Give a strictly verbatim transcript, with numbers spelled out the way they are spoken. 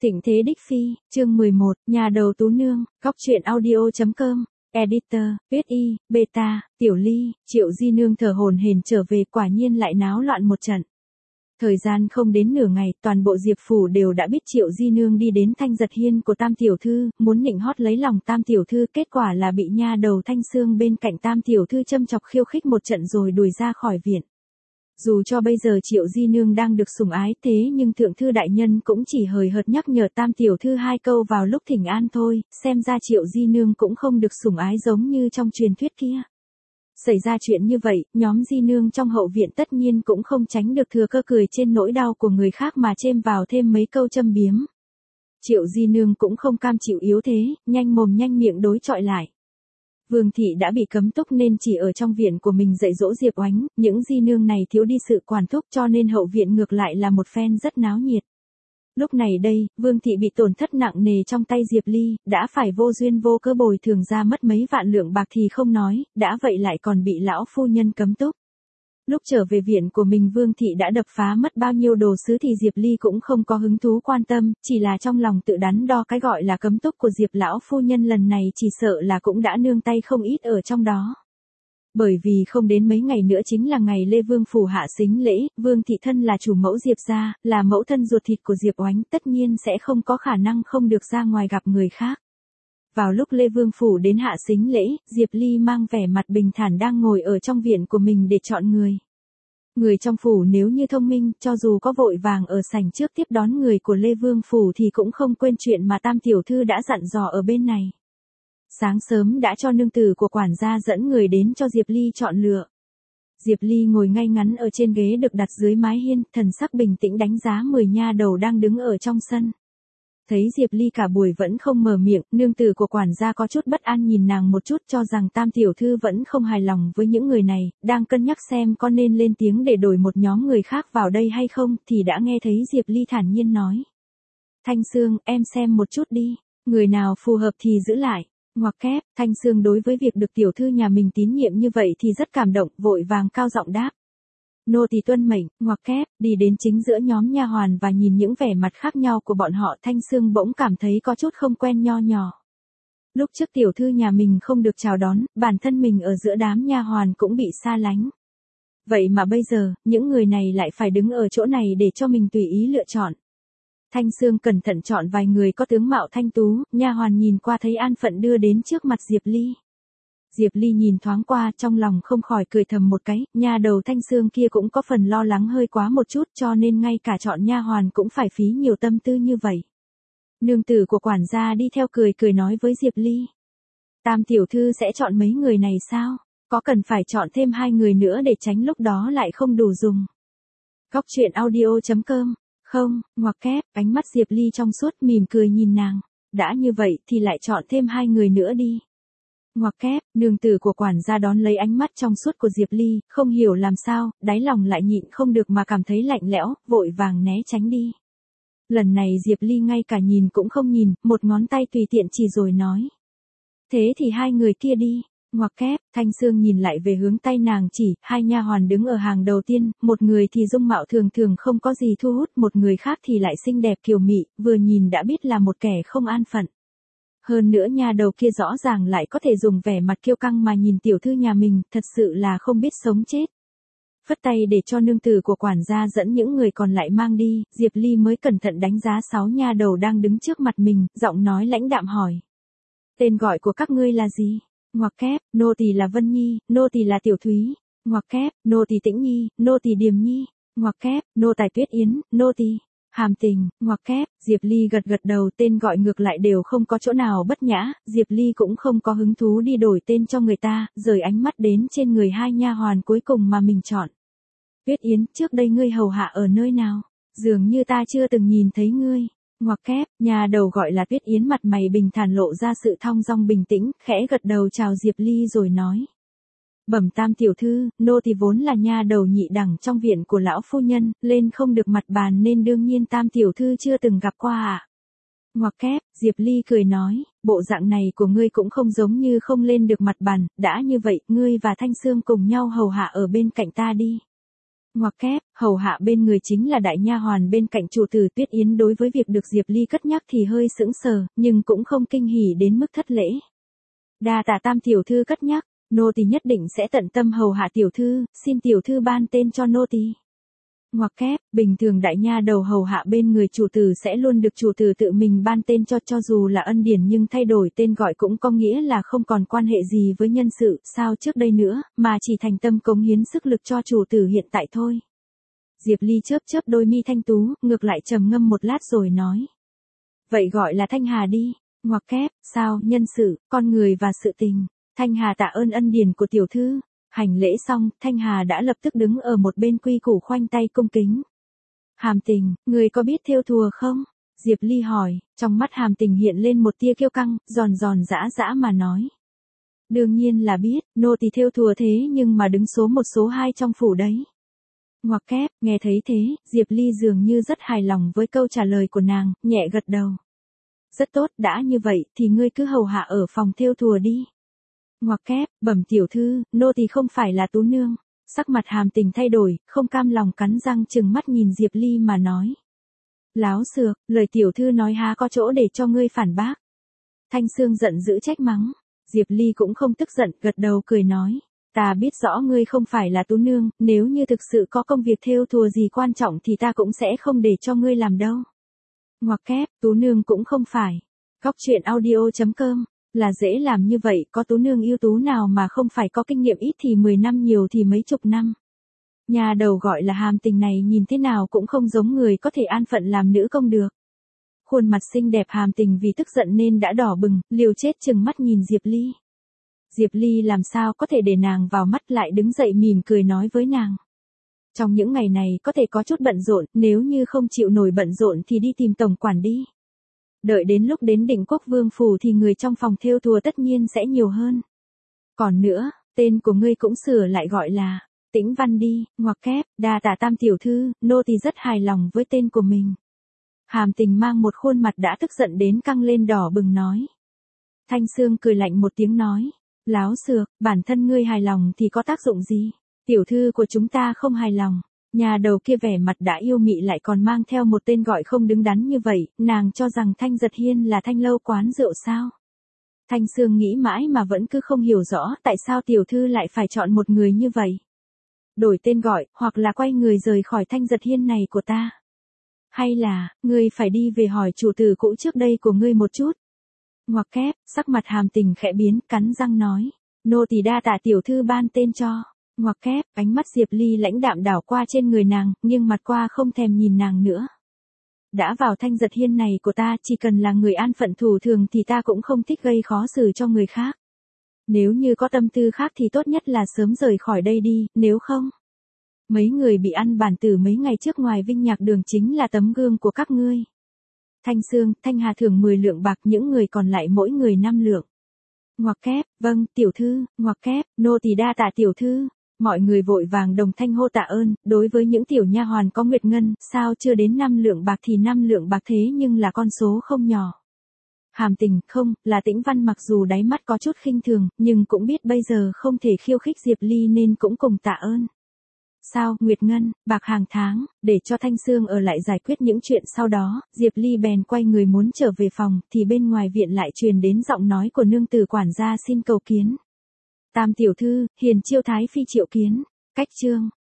Thịnh thế đích phi, chương mười một, nhà đầu tú nương, góc truyện audio.com, editor, viết y, beta, tiểu ly, Triệu Di Nương thở hổn hển trở về, quả nhiên lại náo loạn một trận. Thời gian không đến nửa ngày, toàn bộ Diệp phủ đều đã biết Triệu Di Nương đi đến Thanh Giật Hiên của Tam tiểu thư, muốn nịnh hót lấy lòng Tam tiểu thư, kết quả là bị nha đầu Thanh Sương bên cạnh Tam tiểu thư châm chọc khiêu khích một trận rồi đuổi ra khỏi viện. Dù cho bây giờ Triệu Di Nương đang được sủng ái, thế nhưng thượng thư đại nhân cũng chỉ hời hợt nhắc nhở Tam tiểu thư hai câu vào lúc thỉnh an thôi, xem ra Triệu Di Nương cũng không được sủng ái giống như trong truyền thuyết kia. Xảy ra chuyện như vậy, nhóm Di Nương trong hậu viện tất nhiên cũng không tránh được thừa cơ cười trên nỗi đau của người khác mà chêm vào thêm mấy câu châm biếm. Triệu Di Nương cũng không cam chịu yếu thế, nhanh mồm nhanh miệng đối chọi lại. Vương thị đã bị cấm túc nên chỉ ở trong viện của mình dạy dỗ Diệp Oánh, những Di Nương này thiếu đi sự quản thúc cho nên hậu viện ngược lại là một phen rất náo nhiệt. Lúc này đây, Vương thị bị tổn thất nặng nề trong tay Diệp Ly, đã phải vô duyên vô cớ bồi thường ra mất mấy vạn lượng bạc thì không nói, đã vậy lại còn bị lão phu nhân cấm túc. Lúc trở về viện của mình Vương thị đã đập phá mất bao nhiêu đồ sứ thì Diệp Ly cũng không có hứng thú quan tâm, chỉ là trong lòng tự đắn đo cái gọi là cấm túc của Diệp lão phu nhân lần này chỉ sợ là cũng đã nương tay không ít ở trong đó. Bởi vì không đến mấy ngày nữa chính là ngày Lê Vương phủ hạ sính lễ, Vương thị thân là chủ mẫu Diệp gia, là mẫu thân ruột thịt của Diệp Oánh, tất nhiên sẽ không có khả năng không được ra ngoài gặp người khác. Vào lúc Lê Vương phủ đến hạ sính lễ, Diệp Ly mang vẻ mặt bình thản đang ngồi ở trong viện của mình để chọn người. Người trong phủ nếu như thông minh, cho dù có vội vàng ở sảnh trước tiếp đón người của Lê Vương phủ thì cũng không quên chuyện mà Tam tiểu thư đã dặn dò ở bên này. Sáng sớm đã cho nương tử của quản gia dẫn người đến cho Diệp Ly chọn lựa. Diệp Ly ngồi ngay ngắn ở trên ghế được đặt dưới mái hiên, thần sắc bình tĩnh đánh giá mười nha đầu đang đứng ở trong sân. Thấy Diệp Ly cả buổi vẫn không mở miệng, nương tử của quản gia có chút bất an nhìn nàng một chút cho rằng Tam tiểu thư vẫn không hài lòng với những người này, đang cân nhắc xem có nên lên tiếng để đổi một nhóm người khác vào đây hay không, thì đã nghe thấy Diệp Ly thản nhiên nói. Thanh Sương, em xem một chút đi, người nào phù hợp thì giữ lại. Ngoặc kép, Thanh Sương đối với việc được tiểu thư nhà mình tín nhiệm như vậy thì rất cảm động, vội vàng cao giọng đáp. Nô tỳ tuân mệnh, ngoặc kép, đi đến chính giữa nhóm nha hoàn và nhìn những vẻ mặt khác nhau của bọn họ, Thanh Sương bỗng cảm thấy có chút không quen nho nhỏ. Lúc trước tiểu thư nhà mình không được chào đón, bản thân mình ở giữa đám nha hoàn cũng bị xa lánh. Vậy mà bây giờ, những người này lại phải đứng ở chỗ này để cho mình tùy ý lựa chọn. Thanh Sương cẩn thận chọn vài người có tướng mạo thanh tú, nha hoàn nhìn qua thấy an phận đưa đến trước mặt Diệp Ly. Diệp Ly nhìn thoáng qua trong lòng không khỏi cười thầm một cái, nha đầu Thanh Sương kia cũng có phần lo lắng hơi quá một chút cho nên ngay cả chọn nha hoàn cũng phải phí nhiều tâm tư như vậy. Nương tử của quản gia đi theo cười cười nói với Diệp Ly. Tam tiểu thư sẽ chọn mấy người này sao? Có cần phải chọn thêm hai người nữa để tránh lúc đó lại không đủ dùng. Góc truyện audio.com. Không, ngoặc kép, ánh mắt Diệp Ly trong suốt mỉm cười nhìn nàng. Đã như vậy thì lại chọn thêm hai người nữa đi. Ngoặc kép, nương tử của quản gia đón lấy ánh mắt trong suốt của Diệp Ly, không hiểu làm sao, đáy lòng lại nhịn không được mà cảm thấy lạnh lẽo, vội vàng né tránh đi. Lần này Diệp Ly ngay cả nhìn cũng không nhìn, một ngón tay tùy tiện chỉ rồi nói. Thế thì hai người kia đi. Ngoặc kép, Thanh Sương nhìn lại về hướng tay nàng chỉ, hai nha hoàn đứng ở hàng đầu tiên, một người thì dung mạo thường thường không có gì thu hút, một người khác thì lại xinh đẹp kiều mị, vừa nhìn đã biết là một kẻ không an phận. Hơn nữa nha đầu kia rõ ràng lại có thể dùng vẻ mặt kiêu căng mà nhìn tiểu thư nhà mình, thật sự là không biết sống chết. Phất tay để cho nương tử của quản gia dẫn những người còn lại mang đi, Diệp Ly mới cẩn thận đánh giá sáu nha đầu đang đứng trước mặt mình, giọng nói lãnh đạm hỏi. Tên gọi của các ngươi là gì? Ngoặc kép, nô tỳ là Vân Nhi, nô tỳ là Tiểu Thúy. Ngoặc kép, nô tỳ Tĩnh Nhi, nô tỳ Điềm Nhi. Ngoặc kép, nô tài Tuyết Yến, nô tỳ Hàm Tình. Ngoặc kép, Diệp Ly gật gật đầu, tên gọi ngược lại đều không có chỗ nào bất nhã, Diệp Ly cũng không có hứng thú đi đổi tên cho người ta, rời ánh mắt đến trên người hai nha hoàn cuối cùng mà mình chọn. Tuyết Yến, trước đây ngươi hầu hạ ở nơi nào? Dường như ta chưa từng nhìn thấy ngươi. Ngoặc kép, nhà đầu gọi là Tuyết Yến mặt mày bình thản lộ ra sự thong dong bình tĩnh, khẽ gật đầu chào Diệp Ly rồi nói. Bẩm Tam tiểu thư, nô thì vốn là nha đầu nhị đẳng trong viện của lão phu nhân, lên không được mặt bàn nên đương nhiên Tam tiểu thư chưa từng gặp qua ạ. À? Ngoặc kép, Diệp Ly cười nói, bộ dạng này của ngươi cũng không giống như không lên được mặt bàn, đã như vậy, ngươi và Thanh Sương cùng nhau hầu hạ ở bên cạnh ta đi. Ngoặc kép, hầu hạ bên người chính là đại nha hoàn bên cạnh chủ tử Tuyết Yến đối với việc được Diệp Ly cất nhắc thì hơi sững sờ, nhưng cũng không kinh hỉ đến mức thất lễ. Đa tạ Tam tiểu thư cất nhắc, nô tỳ nhất định sẽ tận tâm hầu hạ tiểu thư, xin tiểu thư ban tên cho nô tỳ. Ngoặc kép, bình thường đại nha đầu hầu hạ bên người chủ tử sẽ luôn được chủ tử tự mình ban tên cho, cho dù là ân điển nhưng thay đổi tên gọi cũng có nghĩa là không còn quan hệ gì với nhân sự, sao trước đây nữa, mà chỉ thành tâm cống hiến sức lực cho chủ tử hiện tại thôi. Diệp Ly chớp chớp đôi mi thanh tú, ngược lại trầm ngâm một lát rồi nói. Vậy gọi là Thanh Hà đi. Ngoặc kép, sao, nhân sự, con người và sự tình. Thanh Hà tạ ơn ân điển của tiểu thư. Hành lễ xong, Thanh Hà đã lập tức đứng ở một bên quy củ khoanh tay cung kính. Hàm Tình, người có biết thêu thùa không? Diệp Ly hỏi, trong mắt Hàm Tình hiện lên một tia kiêu căng, giòn giòn giã giã mà nói. Đương nhiên là biết, nô tỳ thêu thùa thế nhưng mà đứng số một số hai trong phủ đấy. Ngoặc kép, nghe thấy thế, Diệp Ly dường như rất hài lòng với câu trả lời của nàng, nhẹ gật đầu. Rất tốt, đã như vậy, thì ngươi cứ hầu hạ ở phòng thêu thùa đi. Ngoặc kép, bẩm tiểu thư, nô tỳ không phải là tú nương. Sắc mặt Hàm Tình thay đổi, không cam lòng cắn răng chừng mắt nhìn Diệp Ly mà nói. Láo xược, lời tiểu thư nói há có chỗ để cho ngươi phản bác. Thanh Sương giận dữ trách mắng. Diệp Ly cũng không tức giận, gật đầu cười nói. Ta biết rõ ngươi không phải là tú nương, nếu như thực sự có công việc thêu thùa gì quan trọng thì ta cũng sẽ không để cho ngươi làm đâu. Ngoặc kép, tú nương cũng không phải. Góc truyện audio chấm com, là dễ làm như vậy, có tú nương ưu tú nào mà không phải có kinh nghiệm ít thì mười năm nhiều thì mấy chục năm. Nhà đầu gọi là Hàm Tình này nhìn thế nào cũng không giống người có thể an phận làm nữ công được. Khuôn mặt xinh đẹp Hàm Tình vì tức giận nên đã đỏ bừng, liều chết chừng mắt nhìn Diệp Ly. Diệp Ly làm sao có thể để nàng vào mắt, lại đứng dậy mỉm cười nói với nàng. Trong những ngày này có thể có chút bận rộn, nếu như không chịu nổi bận rộn thì đi tìm tổng quản đi. Đợi đến lúc đến Định Quốc Vương phủ thì người trong phòng thêu thùa tất nhiên sẽ nhiều hơn. Còn nữa, tên của ngươi cũng sửa lại gọi là Tĩnh Văn đi. Ngoặc kép, đa tạ Tam tiểu thư, nô tỳ rất hài lòng với tên của mình. Hàm Tình mang một khuôn mặt đã tức giận đến căng lên đỏ bừng nói. Thanh Sương cười lạnh một tiếng nói. Láo xược, bản thân ngươi hài lòng thì có tác dụng gì? Tiểu thư của chúng ta không hài lòng. Nhà đầu kia vẻ mặt đã yêu mị lại còn mang theo một tên gọi không đứng đắn như vậy, nàng cho rằng Thanh Giật Hiên là thanh lâu quán rượu sao? Thanh Sương nghĩ mãi mà vẫn cứ không hiểu rõ tại sao tiểu thư lại phải chọn một người như vậy. Đổi tên gọi, hoặc là quay người rời khỏi Thanh Giật Hiên này của ta. Hay là, ngươi phải đi về hỏi chủ tử cũ trước đây của ngươi một chút. Ngoặc kép, sắc mặt Hàm Tình khẽ biến, cắn răng nói. Nô tỳ đa tạ tiểu thư ban tên cho. Ngoặc kép, ánh mắt Diệp Ly lãnh đạm đảo qua trên người nàng, nghiêng mặt qua không thèm nhìn nàng nữa. Đã vào Thanh Giật Hiên này của ta, chỉ cần là người an phận thủ thường thì ta cũng không thích gây khó xử cho người khác. Nếu như có tâm tư khác thì tốt nhất là sớm rời khỏi đây đi, nếu không. Mấy người bị ăn bản tử mấy ngày trước ngoài Vinh Nhạc Đường chính là tấm gương của các ngươi. Thanh Sương, Thanh Hà thưởng mười lượng bạc, những người còn lại mỗi người năm lượng. Ngoặc kép, vâng, tiểu thư. Ngoặc kép, nô tỳ đa tạ tiểu thư. Mọi người vội vàng đồng thanh hô tạ ơn, đối với những tiểu nha hoàn có nguyệt ngân, sao chưa đến năm lượng bạc thì năm lượng bạc thế nhưng là con số không nhỏ. Hàm Tình, không, là Tĩnh Văn mặc dù đáy mắt có chút khinh thường, nhưng cũng biết bây giờ không thể khiêu khích Diệp Ly nên cũng cùng tạ ơn. Sao, nguyệt ngân, bạc hàng tháng, để cho Thanh Sương ở lại giải quyết những chuyện sau đó, Diệp Ly bèn quay người muốn trở về phòng, thì bên ngoài viện lại truyền đến giọng nói của nương tử quản gia xin cầu kiến. Tam tiểu thư, hiền chiêu thái phi triệu kiến. Cách chương